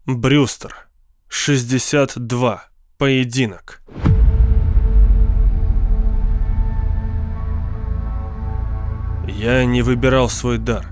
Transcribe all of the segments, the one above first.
Брюстер. 62. Поединок. Я не выбирал свой дар.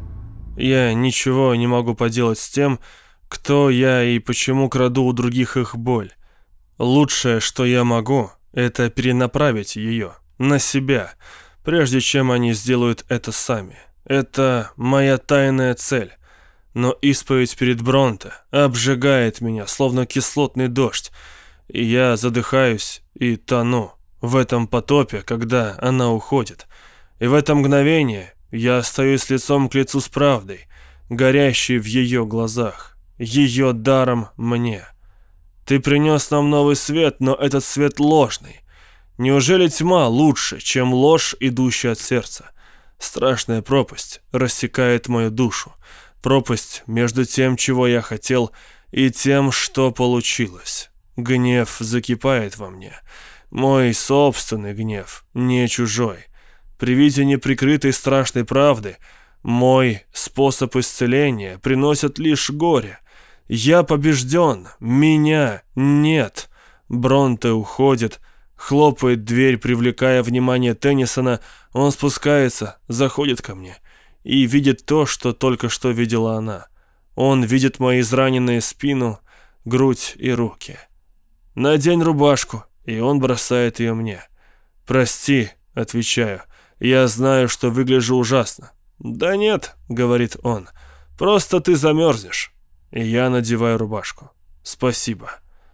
Я ничего не могу поделать с тем, кто я и почему краду у других их боль. Лучшее, что я могу, это перенаправить ее на себя, прежде чем они сделают это сами. Это моя тайная цель. Но исповедь перед Бронте обжигает меня, словно кислотный дождь, и я задыхаюсь и тону в этом потопе, когда она уходит. И в это мгновение я остаюсь лицом к лицу с правдой, горящей в ее глазах, ее даром мне. Ты принес нам новый свет, но этот свет ложный. Неужели тьма лучше, чем ложь, идущая от сердца? Страшная пропасть рассекает мою душу. Пропасть между тем, чего я хотел, и тем, что получилось. Гнев закипает во мне. Мой собственный гнев, не чужой. При виде неприкрытой страшной правды мой способ исцеления приносит лишь горе. Я побежден, меня нет. Бронте уходит, хлопает дверь, привлекая внимание Теннисона. Он спускается, заходит ко мне и видит то, что только что видела она. Он видит мои израненные спину, грудь и руки. «Надень рубашку», и он бросает ее мне. «Прости», — отвечаю, — «я знаю, что выгляжу ужасно». «Да нет», — говорит он, — «просто ты замерзнешь». И я надеваю рубашку. «Спасибо».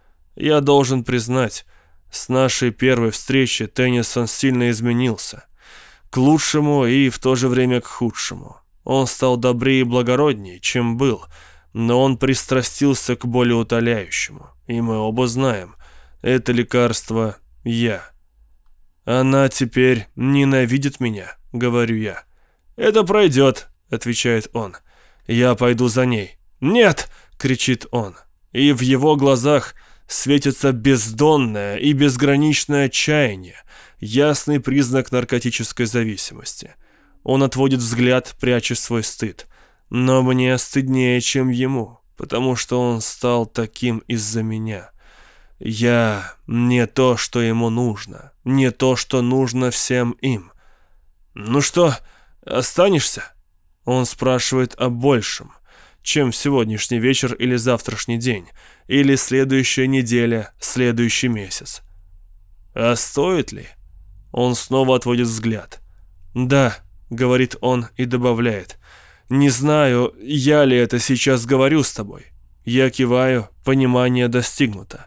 Я должен признать, с нашей первой встречи Теннисон сильно изменился. К лучшему и в то же время к худшему. Он стал добрее и благороднее, чем был, но он пристрастился к болеутоляющему. И мы оба знаем, это лекарство я. «Она теперь ненавидит меня», — говорю я. «Это пройдет», — отвечает он. «Я пойду за ней». «Нет!» — кричит он. И в его глазах светится бездонное и безграничное отчаяние, ясный признак наркотической зависимости. Он отводит взгляд, пряча свой стыд. Но мне стыднее, чем ему, потому что он стал таким из-за меня. Я не то, что ему нужно, не то, что нужно всем им. «Ну что, останешься?» Он спрашивает о большем, чем сегодняшний вечер или завтрашний день, или следующая неделя, следующий месяц. А стоит ли? Он снова отводит взгляд. «Да», — говорит он и добавляет, «не знаю, я ли это сейчас говорю с тобой». Я киваю, понимание достигнуто.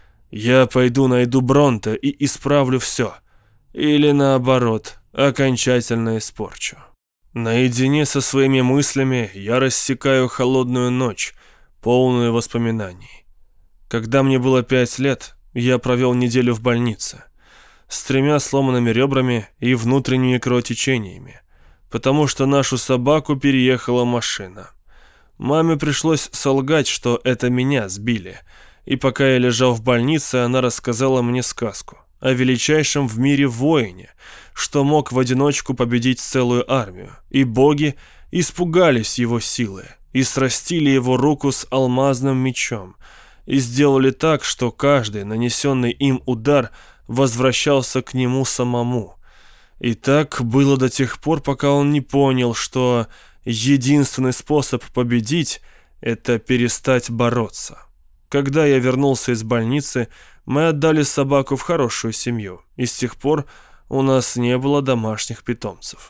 Я пойду найду Бронте и исправлю все. Или наоборот, окончательно испорчу. Наедине со своими мыслями я рассекаю холодную ночь, полную воспоминаний. Когда мне было 5 лет, я провел неделю в больнице с 3 сломанными ребрами и внутренними кровотечениями, потому что нашу собаку переехала машина. Маме пришлось солгать, что это меня сбили, и пока я лежал в больнице, она рассказала мне сказку о величайшем в мире воине, что мог в одиночку победить целую армию, и боги испугались его силы и срастили его руку с алмазным мечом и сделали так, что каждый нанесенный им удар возвращался к нему самому. И так было до тех пор, пока он не понял, что единственный способ победить – это перестать бороться. Когда я вернулся из больницы, мы отдали собаку в хорошую семью, и с тех пор у нас не было домашних питомцев.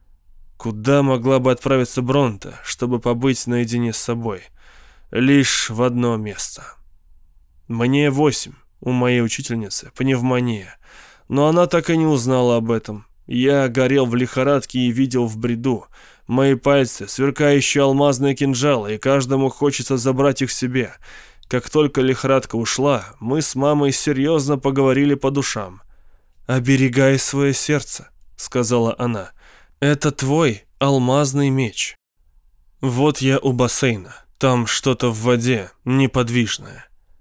Куда могла бы отправиться Бронте, чтобы побыть наедине с собой? Лишь в одно место. Мне 8, у моей учительницы пневмония, но она так и не узнала об этом. Я горел в лихорадке и видел в бреду. Мои пальцы, сверкающие алмазные кинжалы, и каждому хочется забрать их себе. Как только лихорадка ушла, мы с мамой серьезно поговорили по душам. «Оберегай свое сердце», — сказала она. «Это твой алмазный меч». Вот я у бассейна. Там что-то в воде, неподвижное.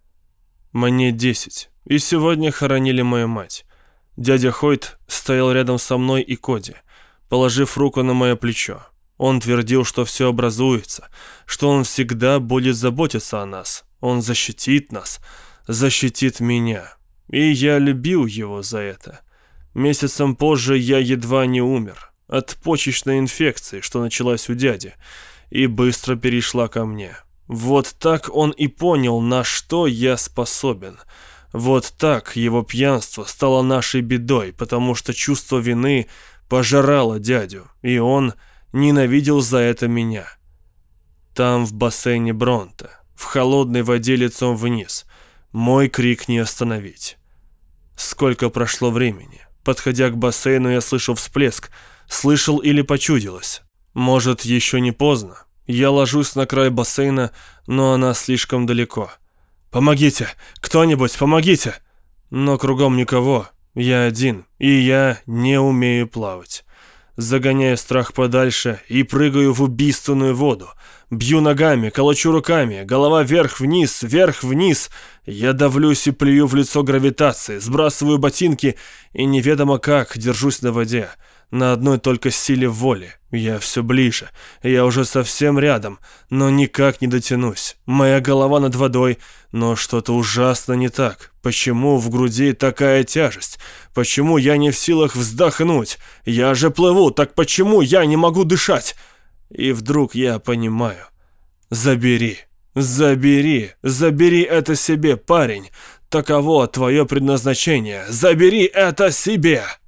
Мне 10, и сегодня хоронили мою мать. Дядя Хойт стоял рядом со мной и Коди, положив руку на мое плечо. Он твердил, что все образуется, что он всегда будет заботиться о нас. Он защитит нас, защитит меня. И я любил его за это. Месяцем позже я едва не умер от почечной инфекции, что началась у дяди, и быстро перешла ко мне. Вот так он и понял, на что я способен. Вот так его пьянство стало нашей бедой, потому что чувство вины пожирало дядю, и он ненавидел за это меня. Там, в бассейне Бронте, в холодной воде лицом вниз, мой крик не остановить. Сколько прошло времени? Подходя к бассейну, я слышал всплеск. Слышал или почудилось? Может, еще не поздно? Я ложусь на край бассейна, но она слишком далеко. «Помогите! Кто-нибудь, помогите!» Но кругом никого. Я один, и я не умею плавать. Загоняю страх подальше и прыгаю в убийственную воду. Бью ногами, колочу руками, голова вверх-вниз, вверх-вниз. Я давлюсь и плюю в лицо гравитации, сбрасываю ботинки и неведомо как держусь на воде. На одной только силе воли. Я все ближе. Я уже совсем рядом, но никак не дотянусь. Моя голова над водой, но что-то ужасно не так. Почему в груди такая тяжесть? Почему я не в силах вздохнуть? Я же плыву, так почему я не могу дышать? И вдруг я понимаю. Забери, забери, забери это себе, парень. Таково твое предназначение. Забери это себе!